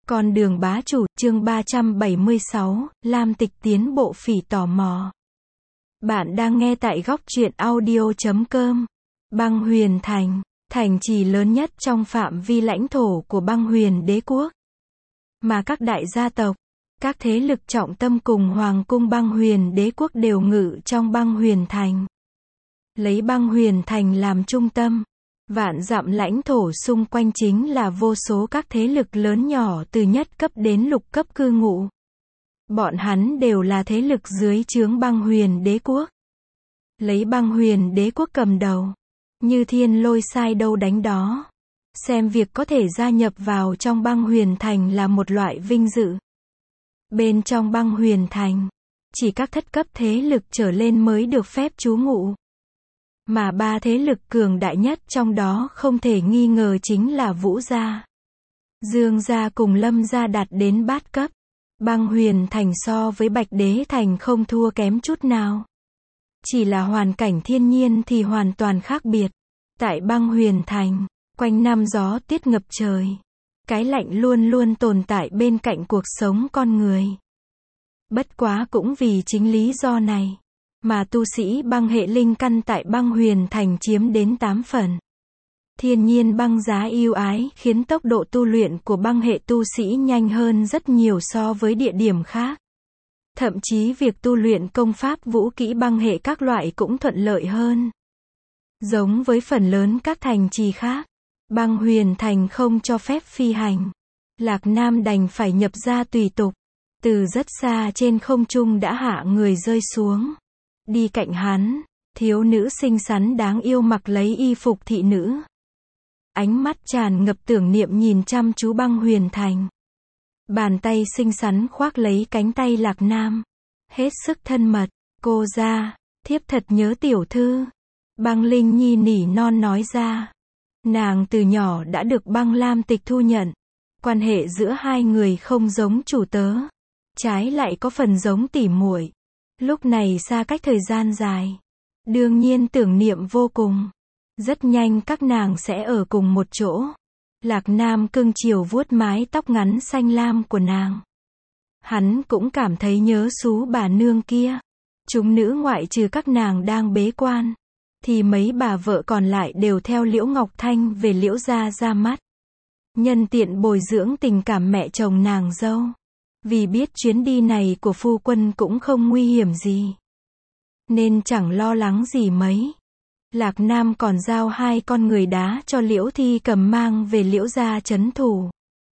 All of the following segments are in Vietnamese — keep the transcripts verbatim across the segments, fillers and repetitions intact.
Con đường bá chủ, chương ba trăm bảy mươi sáu, Lam Tịch tiến bộ phỉ tò mò. Bạn đang nghe tại góc truyện audio chấm com. Băng Huyền Thành, thành trì lớn nhất trong phạm vi lãnh thổ của Băng Huyền Đế quốc. Mà các đại gia tộc, các thế lực trọng tâm cùng Hoàng cung Băng Huyền Đế quốc đều ngự trong Băng Huyền Thành. Lấy Băng Huyền Thành làm trung tâm, vạn dặm lãnh thổ xung quanh chính là vô số các thế lực lớn nhỏ từ nhất cấp đến lục cấp cư ngụ. Bọn hắn đều là thế lực dưới trướng Băng Huyền Đế quốc. Lấy Băng Huyền Đế quốc cầm đầu, như thiên lôi sai đâu đánh đó. Xem việc có thể gia nhập vào trong Băng Huyền Thành là một loại vinh dự. Bên trong Băng Huyền Thành, chỉ các thất cấp thế lực trở lên mới được phép trú ngụ. Mà ba thế lực cường đại nhất trong đó không thể nghi ngờ chính là Vũ gia, Dương gia cùng Lâm gia đạt đến bát cấp. Băng Huyền Thành so với Bạch Đế Thành không thua kém chút nào. Chỉ là hoàn cảnh thiên nhiên thì hoàn toàn khác biệt. Tại Băng Huyền Thành, quanh năm gió tuyết ngập trời. Cái lạnh luôn luôn tồn tại bên cạnh cuộc sống con người. Bất quá cũng vì chính lý do này, mà tu sĩ băng hệ linh căn tại Băng Huyền Thành chiếm đến tám phần. Thiên nhiên băng giá ưu ái khiến tốc độ tu luyện của băng hệ tu sĩ nhanh hơn rất nhiều so với địa điểm khác. Thậm chí việc tu luyện công pháp vũ kỹ băng hệ các loại cũng thuận lợi hơn. Giống với phần lớn các thành trì khác, Băng Huyền Thành không cho phép phi hành. Lạc Nam đành phải nhập ra tùy tục. Từ rất xa trên không trung đã hạ người rơi xuống. Đi cạnh hắn, thiếu nữ xinh xắn đáng yêu mặc lấy y phục thị nữ. Ánh mắt tràn ngập tưởng niệm nhìn chăm chú Băng Huyền Thành. Bàn tay xinh xắn khoác lấy cánh tay Lạc Nam. Hết sức thân mật, cô ra, thiếp thật nhớ tiểu thư. Băng Linh Nhi nỉ non nói ra. Nàng từ nhỏ đã được Băng Lam Tịch thu nhận. Quan hệ giữa hai người không giống chủ tớ, trái lại có phần giống tỉ muội. Lúc này xa cách thời gian dài, đương nhiên tưởng niệm vô cùng. Rất nhanh các nàng sẽ ở cùng một chỗ. Lạc Nam cưng chiều vuốt mái tóc ngắn xanh lam của nàng. Hắn cũng cảm thấy nhớ xú bà nương kia. Chúng nữ ngoại trừ các nàng đang bế quan, thì mấy bà vợ còn lại đều theo Liễu Ngọc Thanh về Liễu gia ra mắt. Nhân tiện bồi dưỡng tình cảm mẹ chồng nàng dâu. Vì biết chuyến đi này của phu quân cũng không nguy hiểm gì, nên chẳng lo lắng gì mấy. Lạc Nam còn giao hai con người đá cho Liễu Thi cầm mang về Liễu gia trấn thủ.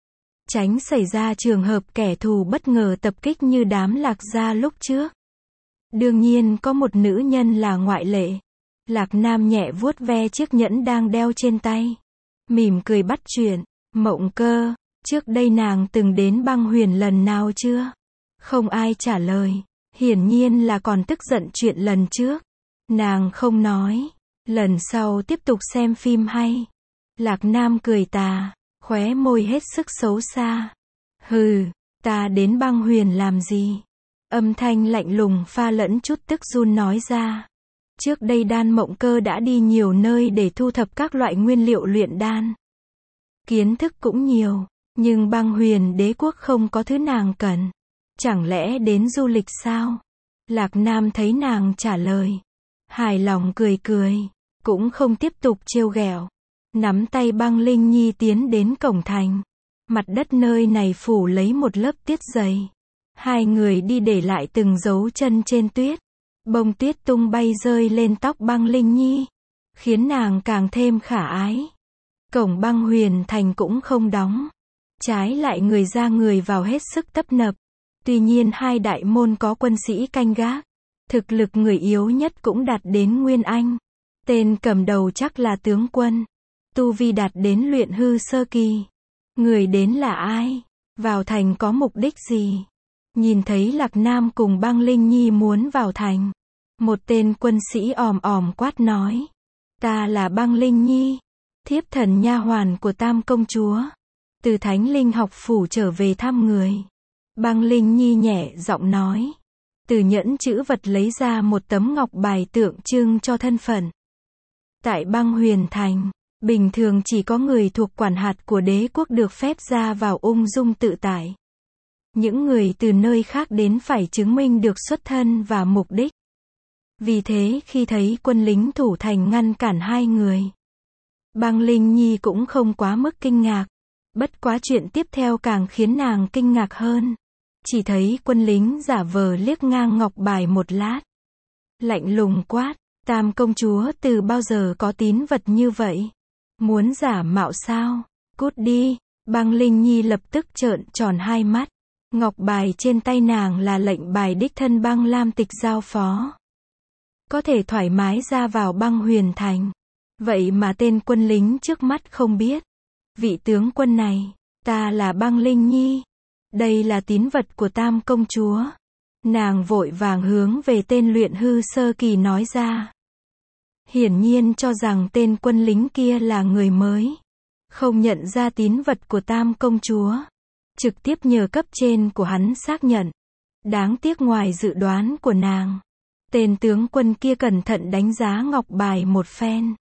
Tránh xảy ra trường hợp kẻ thù bất ngờ tập kích như đám Lạc gia lúc trước. Đương nhiên có một nữ nhân là ngoại lệ. Lạc Nam nhẹ vuốt ve chiếc nhẫn đang đeo trên tay. Mỉm cười bắt chuyện. Mộng Cơ, trước đây nàng từng đến Băng Huyền lần nào chưa? Không ai trả lời. Hiển nhiên là còn tức giận chuyện lần trước. Nàng không nói. Lần sau tiếp tục xem phim hay. Lạc Nam cười tà, khóe môi hết sức xấu xa. Hừ, ta đến Băng Huyền làm gì? Âm thanh lạnh lùng pha lẫn chút tức run nói ra. Trước đây Đan Mộng Cơ đã đi nhiều nơi để thu thập các loại nguyên liệu luyện đan. Kiến thức cũng nhiều, nhưng Băng Huyền Đế quốc không có thứ nàng cần. Chẳng lẽ đến du lịch sao? Lạc Nam thấy nàng trả lời, hài lòng cười cười, cũng không tiếp tục trêu ghẹo. Nắm tay Băng Linh Nhi tiến đến cổng thành. Mặt đất nơi này phủ lấy một lớp tuyết dày. Hai người đi để lại từng dấu chân trên tuyết. Bông tuyết tung bay rơi lên tóc Băng Linh Nhi, khiến nàng càng thêm khả ái. Cổng Băng Huyền Thành cũng không đóng. Trái lại người ra người vào hết sức tấp nập. Tuy nhiên hai đại môn có quân sĩ canh gác. Thực lực người yếu nhất cũng đạt đến Nguyên Anh. Tên cầm đầu chắc là tướng quân. Tu vi đạt đến luyện hư sơ kỳ. Người đến là ai? Vào thành có mục đích gì? Nhìn thấy Lạc Nam cùng Băng Linh Nhi muốn vào thành. Một tên quân sĩ òm òm quát nói. Ta là Băng Linh Nhi, thiếp thần nha hoàn của Tam công chúa. Từ Thánh Linh học phủ trở về thăm người. Băng Linh Nhi nhẹ giọng nói. Từ nhẫn chữ vật lấy ra một tấm ngọc bài tượng trưng cho thân phận. Tại Băng Huyền Thành, Bình thường chỉ có người thuộc quản hạt của đế quốc được phép ra vào ung dung tự tại. Những người từ nơi khác đến phải chứng minh được xuất thân và mục đích. Vì thế khi thấy quân lính thủ thành ngăn cản hai người, Băng Linh Nhi cũng không quá mức kinh ngạc. Bất quá chuyện tiếp theo càng khiến nàng kinh ngạc hơn. Chỉ thấy quân lính giả vờ liếc ngang ngọc bài một lát. Lạnh lùng quát, Tam công chúa từ bao giờ có tín vật như vậy? Muốn giả mạo sao? Cút đi. Băng Linh Nhi lập tức trợn tròn hai mắt. Ngọc bài trên tay nàng là lệnh bài đích thân Băng Lam Tịch giao phó. Có thể thoải mái ra vào Băng Huyền Thành. Vậy mà tên quân lính trước mắt không biết. Vị tướng quân này, ta là Băng Linh Nhi. Đây là tín vật của Tam công chúa. Nàng vội vàng hướng về tên luyện hư sơ kỳ nói ra. Hiển nhiên cho rằng tên quân lính kia là người mới. Không nhận ra tín vật của Tam công chúa. Trực tiếp nhờ cấp trên của hắn xác nhận. Đáng tiếc ngoài dự đoán của nàng. Tên tướng quân kia cẩn thận đánh giá ngọc bài một phen.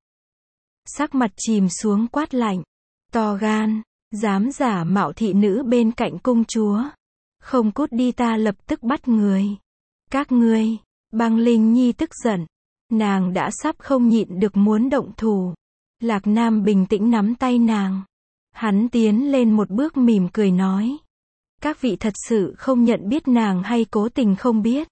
Sắc mặt chìm xuống quát lạnh. To gan, dám giả mạo thị nữ bên cạnh công chúa. Không cút đi ta lập tức bắt người. Các ngươi, Băng Linh Nhi tức giận. Nàng đã sắp không nhịn được muốn động thủ. Lạc Nam bình tĩnh nắm tay nàng. Hắn tiến lên một bước mỉm cười nói. Các vị thật sự không nhận biết nàng hay cố tình không biết?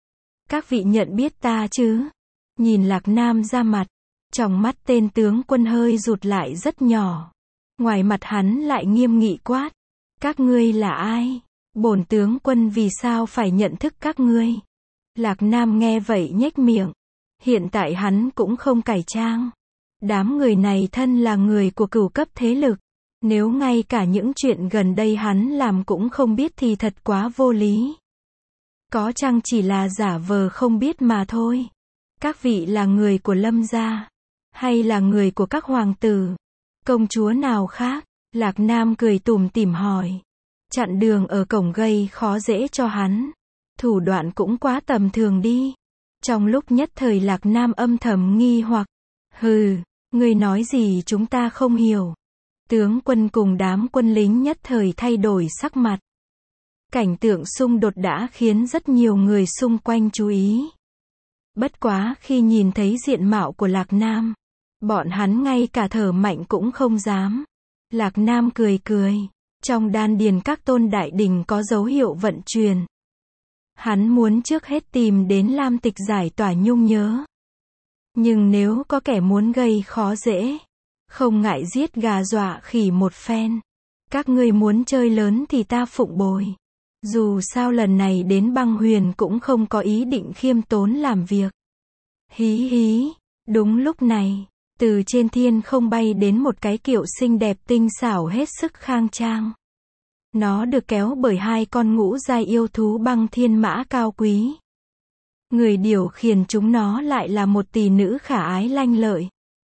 Các vị nhận biết ta chứ? Nhìn Lạc Nam ra mặt. Trong mắt tên tướng quân hơi rụt lại rất nhỏ. Ngoài mặt hắn lại nghiêm nghị quát. Các ngươi là ai? Bổn tướng quân vì sao phải nhận thức các ngươi? Lạc Nam nghe vậy nhếch miệng. Hiện tại hắn cũng không cải trang. Đám người này thân là người của cửu cấp thế lực. Nếu ngay cả những chuyện gần đây hắn làm cũng không biết thì thật quá vô lý. Có chăng chỉ là giả vờ không biết mà thôi. Các vị là người của Lâm gia, hay là người của các hoàng tử, công chúa nào khác? Lạc Nam cười tủm tỉm hỏi. Chặn đường ở cổng gây khó dễ cho hắn. Thủ đoạn cũng quá tầm thường đi. Trong lúc nhất thời Lạc Nam âm thầm nghi hoặc. Hừ, ngươi nói gì chúng ta không hiểu. Tướng quân cùng đám quân lính nhất thời thay đổi sắc mặt. Cảnh tượng xung đột đã khiến rất nhiều người xung quanh chú ý. Bất quá khi nhìn thấy diện mạo của Lạc Nam, bọn hắn ngay cả thở mạnh cũng không dám. Lạc Nam cười cười. Trong đan điền các tôn đại đỉnh có dấu hiệu vận chuyển. Hắn muốn trước hết tìm đến Lam Tịch giải tỏa nhung nhớ. Nhưng nếu có kẻ muốn gây khó dễ, không ngại giết gà dọa khỉ một phen. Các ngươi muốn chơi lớn thì ta phụng bồi. Dù sao lần này đến Băng Huyền cũng không có ý định khiêm tốn làm việc. Hí hí. Đúng lúc này, từ trên thiên không bay đến một cái kiệu xinh đẹp tinh xảo hết sức khang trang. Nó được kéo bởi hai con ngũ giai yêu thú băng thiên mã cao quý. Người điều khiển chúng nó lại là một tỷ nữ khả ái lanh lợi.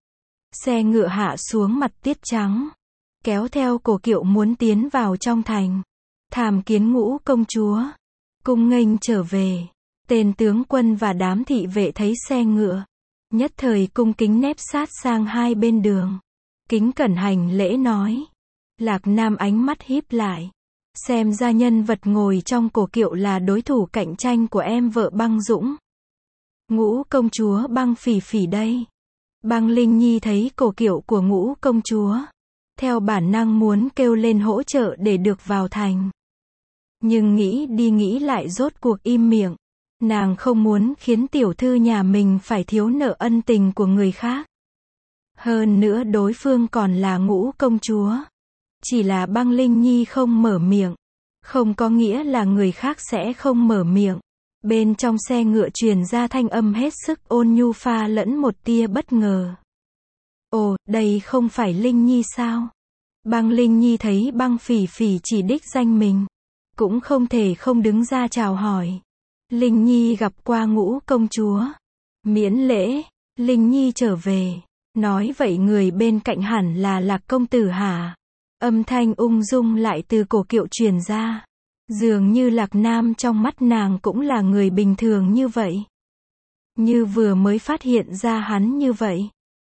Xe ngựa hạ xuống mặt tiết trắng, kéo theo cổ kiệu muốn tiến vào trong thành. Thàm kiến Ngũ công chúa, cung nghênh trở về. Tên tướng quân và đám thị vệ thấy xe ngựa, nhất thời cung kính nép sát sang hai bên đường. Kính cẩn hành lễ nói. Lạc Nam ánh mắt híp lại. Xem ra nhân vật ngồi trong cổ kiệu là đối thủ cạnh tranh của em vợ Băng Dũng. Ngũ công chúa Băng Phỉ Phỉ đây. Băng Linh Nhi thấy cổ kiệu của Ngũ công chúa, theo bản năng muốn kêu lên hỗ trợ để được vào thành. Nhưng nghĩ đi nghĩ lại rốt cuộc im miệng. Nàng không muốn khiến tiểu thư nhà mình phải thiếu nợ ân tình của người khác. Hơn nữa đối phương còn là Ngũ công chúa. Chỉ là Băng Linh Nhi không mở miệng, không có nghĩa là người khác sẽ không mở miệng. Bên trong xe ngựa truyền ra thanh âm hết sức ôn nhu pha lẫn một tia bất ngờ. Ồ, đây không phải Linh Nhi sao? Băng Linh Nhi thấy Băng Phỉ Phỉ chỉ đích danh mình, cũng không thể không đứng ra chào hỏi. Linh Nhi gặp qua Ngũ công chúa. Miễn lễ. Linh Nhi trở về. Nói vậy người bên cạnh hẳn là Lạc công tử hả? Âm thanh ung dung lại từ cổ kiệu truyền ra. Dường như Lạc Nam trong mắt nàng cũng là người bình thường như vậy. Như vừa mới phát hiện ra hắn như vậy.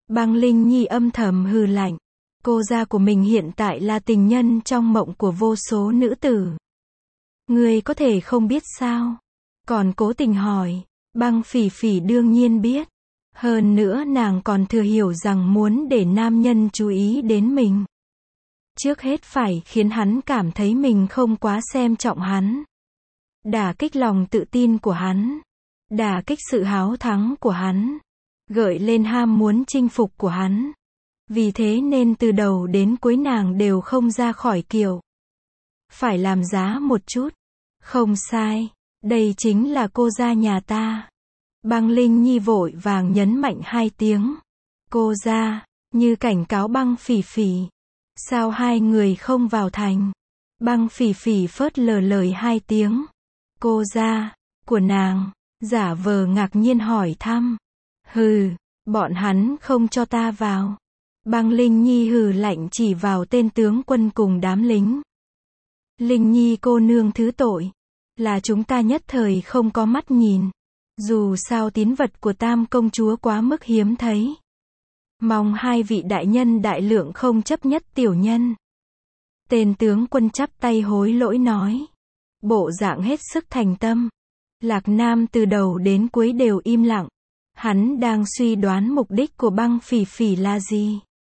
Băng Linh Nhi âm thầm hừ lạnh. Cô gia của mình hiện tại là tình nhân trong mộng của vô số nữ tử. Ngươi có thể không biết sao? Còn cố tình hỏi. Băng Phỉ Phỉ đương nhiên biết. Hơn nữa nàng còn thừa hiểu rằng muốn để nam nhân chú ý đến mình, trước hết phải khiến hắn cảm thấy mình không quá xem trọng hắn. Đả kích lòng tự tin của hắn. Đả kích sự háo thắng của hắn. Gợi lên ham muốn chinh phục của hắn. Vì thế nên từ đầu đến cuối nàng đều không ra khỏi kiểu. Phải làm giá một chút. Không sai. Đây chính là cô gia nhà ta. Băng Linh Nhi vội vàng nhấn mạnh hai tiếng. Cô gia, như cảnh cáo Băng Phỉ Phỉ. Sao hai người không vào thành? Băng Phỉ Phỉ phớt lờ lời hai tiếng. Cô gia, của nàng, giả vờ ngạc nhiên hỏi thăm. Hừ, bọn hắn không cho ta vào. Băng Linh Nhi hừ lạnh chỉ vào tên tướng quân cùng đám lính. Linh Nhi cô nương thứ tội. Là chúng ta nhất thời không có mắt nhìn. Dù sao tín vật của Tam công chúa quá mức hiếm thấy. Mong hai vị đại nhân đại lượng không chấp nhất tiểu nhân. Tên tướng quân chắp tay hối lỗi nói. Bộ dạng hết sức thành tâm. Lạc Nam từ đầu đến cuối đều im lặng. Hắn đang suy đoán mục đích của Băng Phỉ Phỉ là gì.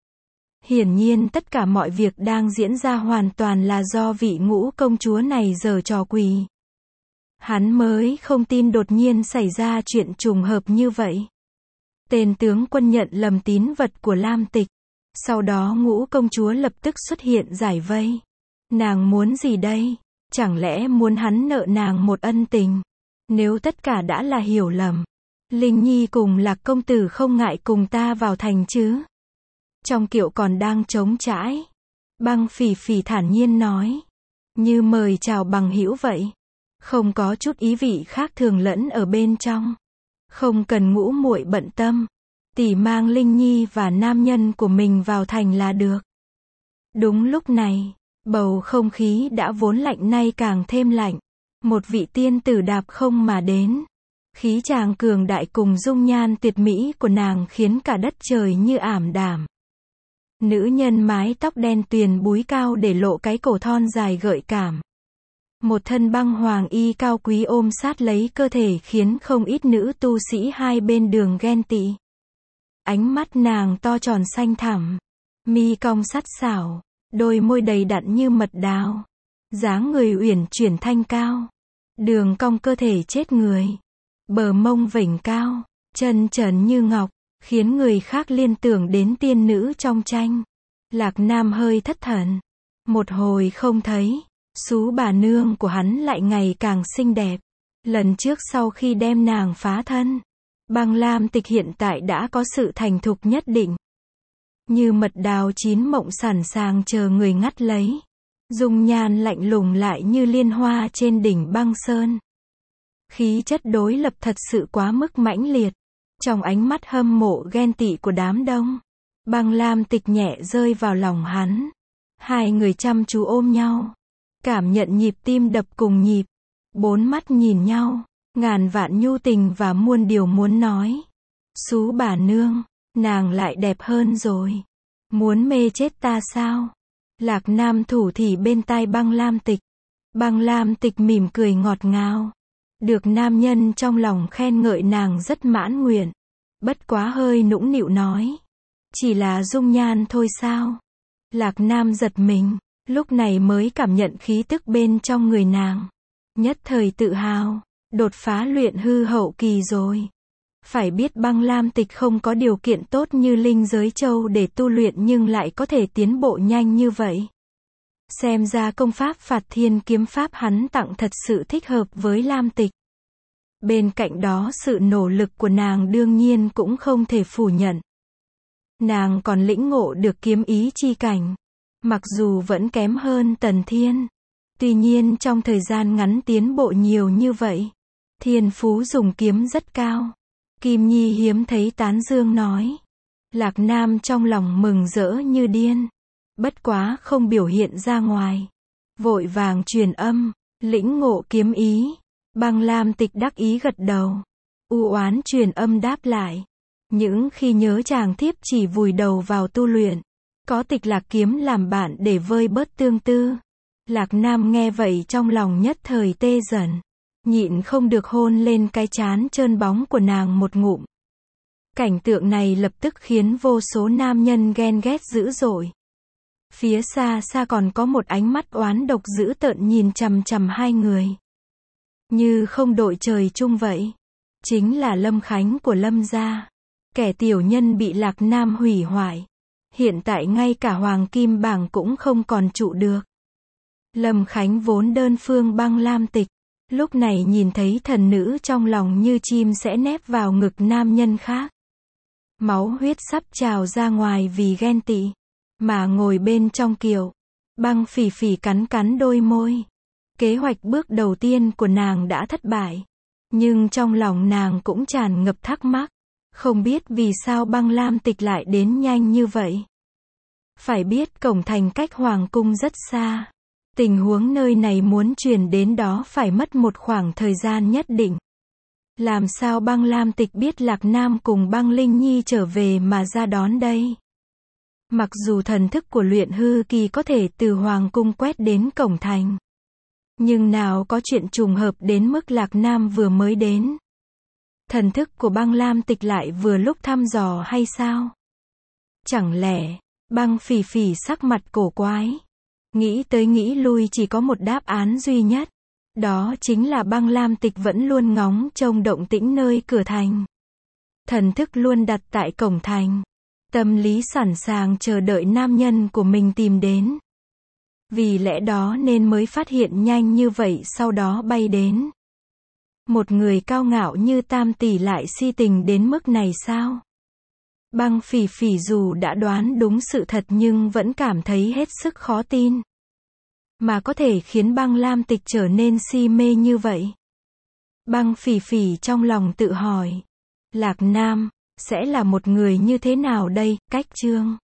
Hiển nhiên tất cả mọi việc đang diễn ra hoàn toàn là do vị ngũ công chúa này giở trò quỷ. Hắn mới không tin đột nhiên xảy ra chuyện trùng hợp như vậy. Tên tướng quân nhận lầm tín vật của Lam Tịch. Sau đó ngũ công chúa lập tức xuất hiện giải vây. Nàng muốn gì đây? Chẳng lẽ muốn hắn nợ nàng một ân tình? Nếu tất cả đã là hiểu lầm, Linh Nhi cùng Lạc công tử không ngại cùng ta vào thành chứ? Trong kiệu còn đang trống trãi. Băng Phỉ Phỉ thản nhiên nói. Như mời chào bằng hữu vậy. Không có chút ý vị khác thường lẫn ở bên trong. Không cần ngũ muội bận tâm. Tỷ mang Linh Nhi và nam nhân của mình vào thành là được. Đúng lúc này, bầu không khí đã vốn lạnh nay càng thêm lạnh. Một vị tiên tử đạp không mà đến. Khí chàng cường đại cùng dung nhan tuyệt mỹ của nàng khiến cả đất trời như ảm đạm. Nữ nhân mái tóc đen tuyền búi cao để lộ cái cổ thon dài gợi cảm. Một thân băng hoàng y cao quý ôm sát lấy cơ thể khiến không ít nữ tu sĩ hai bên đường ghen tị. Ánh mắt nàng to tròn xanh thẳm, mi cong sắt sảo, đôi môi đầy đặn như mật đào, dáng người uyển chuyển thanh cao, đường cong cơ thể chết người, bờ mông vểnh cao, chân trần như ngọc, khiến người khác liên tưởng đến tiên nữ trong tranh. Lạc Nam hơi thất thần, một hồi không thấy, xú bà nương của hắn lại ngày càng xinh đẹp. Lần trước sau khi đem nàng phá thân, Băng Lam Tịch hiện tại đã có sự thành thục nhất định. Như mật đào chín mộng sẵn sàng chờ người ngắt lấy. Dung nhan lạnh lùng lại như liên hoa trên đỉnh băng sơn. Khí chất đối lập thật sự quá mức mãnh liệt. Trong ánh mắt hâm mộ ghen tị của đám đông, Băng Lam Tịch nhẹ rơi vào lòng hắn. Hai người chăm chú ôm nhau, cảm nhận nhịp tim đập cùng nhịp. Bốn mắt nhìn nhau, ngàn vạn nhu tình và muôn điều muốn nói. Xú bà nương, nàng lại đẹp hơn rồi. Muốn mê chết ta sao? Lạc Nam thủ thỉ bên tai Băng Lam Tịch. Băng Lam Tịch mỉm cười ngọt ngào. Được nam nhân trong lòng khen ngợi nàng rất mãn nguyện. Bất quá hơi nũng nịu nói. Chỉ là dung nhan thôi sao? Lạc Nam giật mình, lúc này mới cảm nhận khí tức bên trong người nàng. Nhất thời tự hào, đột phá luyện hư hậu kỳ rồi. Phải biết Băng Lam Tịch không có điều kiện tốt như linh giới châu để tu luyện nhưng lại có thể tiến bộ nhanh như vậy. Xem ra công pháp Phạt Thiên kiếm pháp hắn tặng thật sự thích hợp với Lam Tịch. Bên cạnh đó sự nỗ lực của nàng đương nhiên cũng không thể phủ nhận. Nàng còn lĩnh ngộ được kiếm ý chi cảnh. Mặc dù vẫn kém hơn Tần Thiên. Tuy nhiên trong thời gian ngắn tiến bộ nhiều như vậy. Thiên phú dùng kiếm rất cao. Kim Nhi hiếm thấy tán dương nói. Lạc Nam trong lòng mừng rỡ như điên. Bất quá không biểu hiện ra ngoài. Vội vàng truyền âm, lĩnh ngộ kiếm ý. Băng Lam Tịch đắc ý gật đầu. U oán truyền âm đáp lại. Những khi nhớ chàng thiếp chỉ vùi đầu vào tu luyện. Có tịch lạc kiếm làm bạn để vơi bớt tương tư. Lạc Nam nghe vậy trong lòng nhất thời tê dần. Nhịn không được hôn lên cái trán trơn bóng của nàng một ngụm. Cảnh tượng này lập tức khiến vô số nam nhân ghen ghét dữ dội. Phía xa xa còn có một ánh mắt oán độc dữ tợn nhìn chằm chằm hai người. Như không đội trời chung vậy. Chính là Lâm Khánh của Lâm gia. Kẻ tiểu nhân bị Lạc Nam hủy hoại. Hiện tại ngay cả Hoàng Kim Bảng cũng không còn trụ được. Lâm Khánh vốn đơn phương băng lam tịch. Lúc này nhìn thấy thần nữ trong lòng như chim sẽ nép vào ngực nam nhân khác. Máu huyết sắp trào ra ngoài vì ghen tị. Mà ngồi bên trong kiệu. Băng Phỉ Phỉ cắn cắn đôi môi. Kế hoạch bước đầu tiên của nàng đã thất bại. Nhưng trong lòng nàng cũng tràn ngập thắc mắc. Không biết vì sao băng lam tịch lại đến nhanh như vậy. Phải biết cổng thành cách hoàng cung rất xa. Tình huống nơi này muốn truyền đến đó phải mất một khoảng thời gian nhất định. Làm sao băng lam tịch biết Lạc Nam cùng băng Linh Nhi trở về mà ra đón đây? Mặc dù thần thức của luyện hư kỳ có thể từ hoàng cung quét đến cổng thành. Nhưng nào có chuyện trùng hợp đến mức Lạc Nam vừa mới đến. Thần thức của băng lam tịch lại vừa lúc thăm dò hay sao? Chẳng lẽ, băng Phỉ Phỉ sắc mặt cổ quái. Nghĩ tới nghĩ lui chỉ có một đáp án duy nhất. Đó chính là băng lam tịch vẫn luôn ngóng trông động tĩnh nơi cửa thành. Thần thức luôn đặt tại cổng thành. Tâm lý sẵn sàng chờ đợi nam nhân của mình tìm đến. Vì lẽ đó nên mới phát hiện nhanh như vậy sau đó bay đến. Một người cao ngạo như Tam tỷ lại si tình đến mức này sao? Băng Phỉ Phỉ dù đã đoán đúng sự thật nhưng vẫn cảm thấy hết sức khó tin. Mà có thể khiến băng lam tịch trở nên si mê như vậy. Băng Phỉ Phỉ trong lòng tự hỏi. Lạc Nam, sẽ là một người như thế nào đây? Cách chương